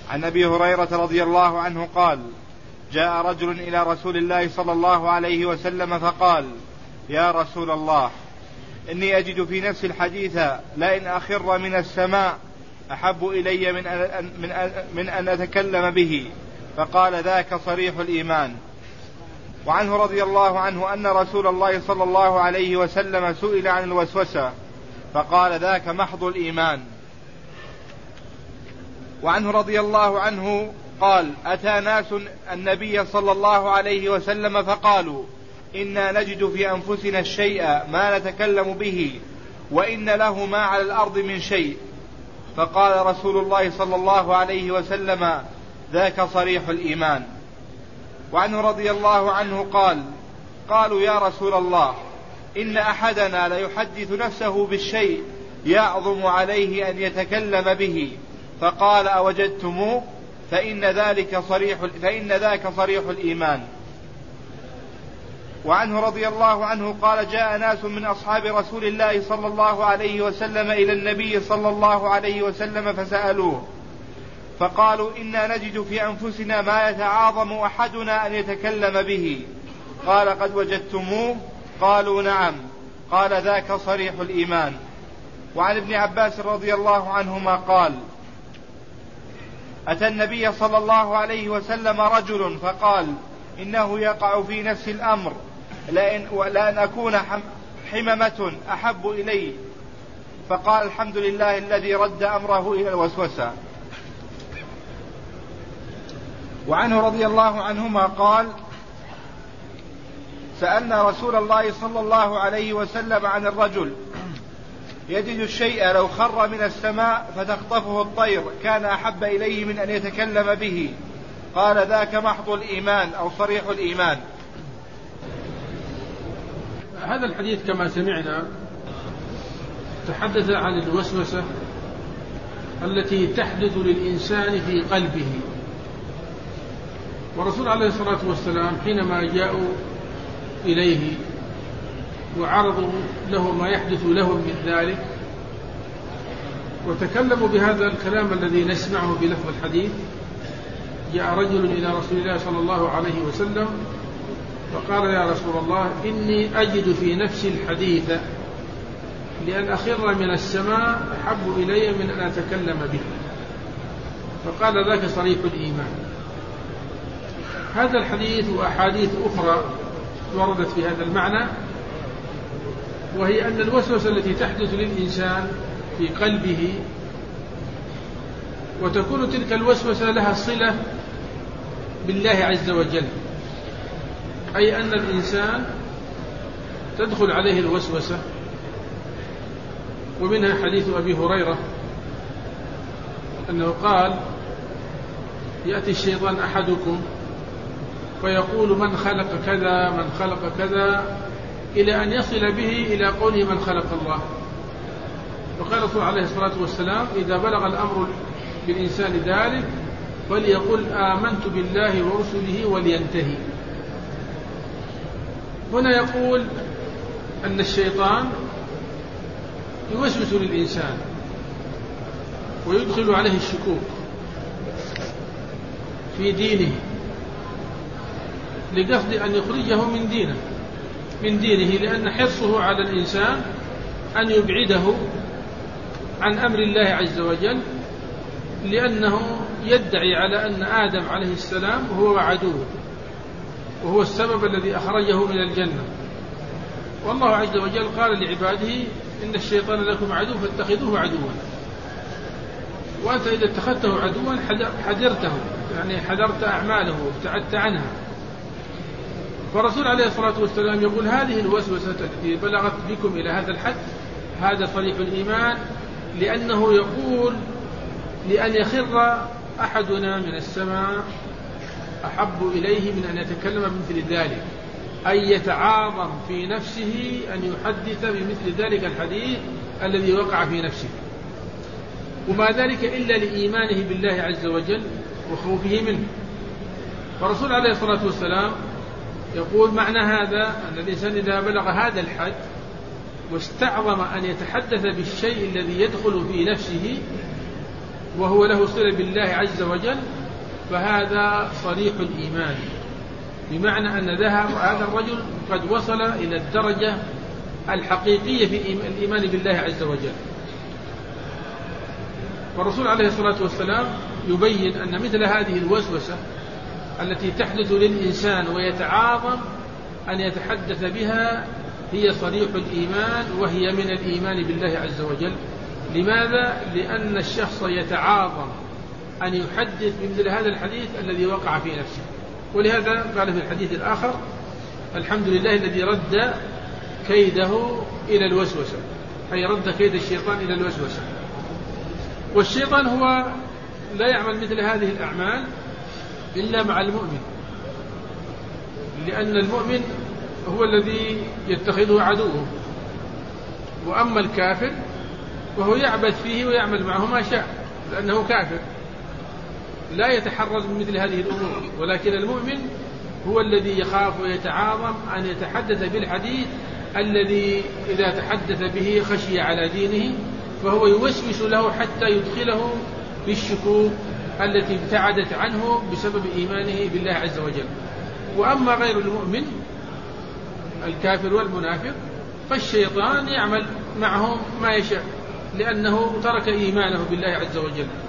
عن أبي هريرة رضي الله عنه قال: جاء رجل إلى رسول الله صلى الله عليه وسلم فقال: يا رسول الله، إني أجد في نفسي الحديث لئن أخر من السماء أحب إلي من أن أتكلم به. فقال: ذاك صريح الإيمان. وعنه رضي الله عنه أن رسول الله صلى الله عليه وسلم سئل عن الوسوسة فقال: ذاك محض الإيمان. وعنه رضي الله عنه قال: أتى ناس النبي صلى الله عليه وسلم فقالوا: إنا نجد في أنفسنا الشيء ما نتكلم به وإن له ما على الأرض من شيء. فقال رسول الله صلى الله عليه وسلم: ذاك صريح الإيمان. وعنه رضي الله عنه قال: قالوا: يا رسول الله، إن أحدنا ليحدث نفسه بالشيء يعظم عليه أن يتكلم به. فقال: أوجدتموه؟ فإن ذاك صريح الإيمان. وعنه رضي الله عنه قال: جاء ناس من أصحاب رسول الله صلى الله عليه وسلم إلى النبي صلى الله عليه وسلم فسألوه فقالوا: إنا نجد في أنفسنا ما يتعاظم أحدنا أن يتكلم به. قال: قد وجدتموه؟ قالوا: نعم. قال: ذاك صريح الإيمان. وعن ابن عباس رضي الله عنهما قال: أتى النبي صلى الله عليه وسلم رجل فقال: إنه يقع في نفس الأمر لأن أكون حممة أحب إلي. فقال: الحمد لله الذي رد أمره إلى الوسوسة. وعنه رضي الله عنهما قال: سألنا رسول الله صلى الله عليه وسلم عن الرجل يجد الشيء لو خر من السماء فتخطفه الطير كان أحب إليه من أن يتكلم به. قال: ذاك محض الإيمان أو صريح الإيمان. هذا الحديث كما سمعنا تحدث عن الوسوسة التي تحدث للإنسان في قلبه. ورسول عليه الصلاة والسلام حينما جاءوا إليه وعرضوا له ما يحدث لهم من ذلك وتكلموا بهذا الكلام الذي نسمعه بلفظ الحديث، جاء رجل إلى رسول الله صلى الله عليه وسلم فقال: يا رسول الله، إني أجد في نفسي الحديث لأن أخر من السماء أحب إلي من أن أتكلم به. فقال: ذاك صريح الإيمان. هذا الحديث وأحاديث أخرى وردت في هذا المعنى، وهي أن الوسوسة التي تحدث للإنسان في قلبه وتكون تلك الوسوسة لها صلة بالله عز وجل، أي أن الإنسان تدخل عليه الوسوسة. ومنها حديث أبي هريرة أنه قال: يأتي الشيطان أحدكم فيقول: من خلق كذا من خلق كذا، إلى أن يصل به إلى قوله: من خلق الله. وقال رسول عليه الصلاة والسلام: إذا بلغ الأمر بالإنسان ذلك فليقل آمنت بالله ورسله ولينتهي. هنا يقول أن الشيطان يوسوس للإنسان ويدخل عليه الشكوك في دينه لقصد أن يخرجه من دينه، لأن حرصه على الإنسان أن يبعده عن أمر الله عز وجل، لأنه يدعي على أن آدم عليه السلام هو عدوه وهو السبب الذي أخرجه من الجنة. والله عز وجل قال لعباده: إن الشيطان لكم عدو فاتخذوه عدوا. وأنت إذا اتخذته عدوا حذرته، يعني حذرت أعماله وابتعدت عنها. فالرسول عليه الصلاة والسلام يقول: هذه الوسوسة التي بلغت بكم إلى هذا الحد هذا صريح الإيمان، لأنه يقول: لأن يخر أحدنا من السماء أحب إليه من أن يتكلم بمثل ذلك، أي يتعاظم في نفسه أن يحدث بمثل ذلك الحديث الذي وقع في نفسه، وما ذلك إلا لإيمانه بالله عز وجل وخوفه منه. فالرسول عليه الصلاة والسلام يقول: معنى هذا أن الإنسان إذا بلغ هذا الحد واستعظم أن يتحدث بالشيء الذي يدخل في نفسه وهو له صلة بالله عز وجل فهذا صريح الإيمان، بمعنى أن هذا الرجل قد وصل إلى الدرجة الحقيقية في الإيمان بالله عز وجل. والرسول عليه الصلاة والسلام يبين أن مثل هذه الوسوسة التي تحدث للإنسان ويتعاظم أن يتحدث بها هي صريح الإيمان، وهي من الإيمان بالله عز وجل. لماذا؟ لأن الشخص يتعاظم أن يحدث بمثل هذا الحديث الذي وقع في نفسه. ولهذا قال في الحديث الآخر: الحمد لله الذي رد كيده إلى الوسوسة، أي رد كيد الشيطان إلى الوسوسة. والشيطان هو لا يعمل مثل هذه الأعمال إلا مع المؤمن، لأن المؤمن هو الذي يتخذه عدوه، وأما الكافر وهو يعبد فيه ويعمل معه ما شاء، لأنه كافر لا يتحرز من مثل هذه الأمور. ولكن المؤمن هو الذي يخاف ويتعاظم أن يتحدث بالحديث الذي إذا تحدث به خشي على دينه، فهو يوسوس له حتى يدخله في الشكوك التي ابتعدت عنه بسبب إيمانه بالله عز وجل. وأما غير المؤمن الكافر والمنافق فالشيطان يعمل معهم ما يشاء، لأنه ترك إيمانه بالله عز وجل.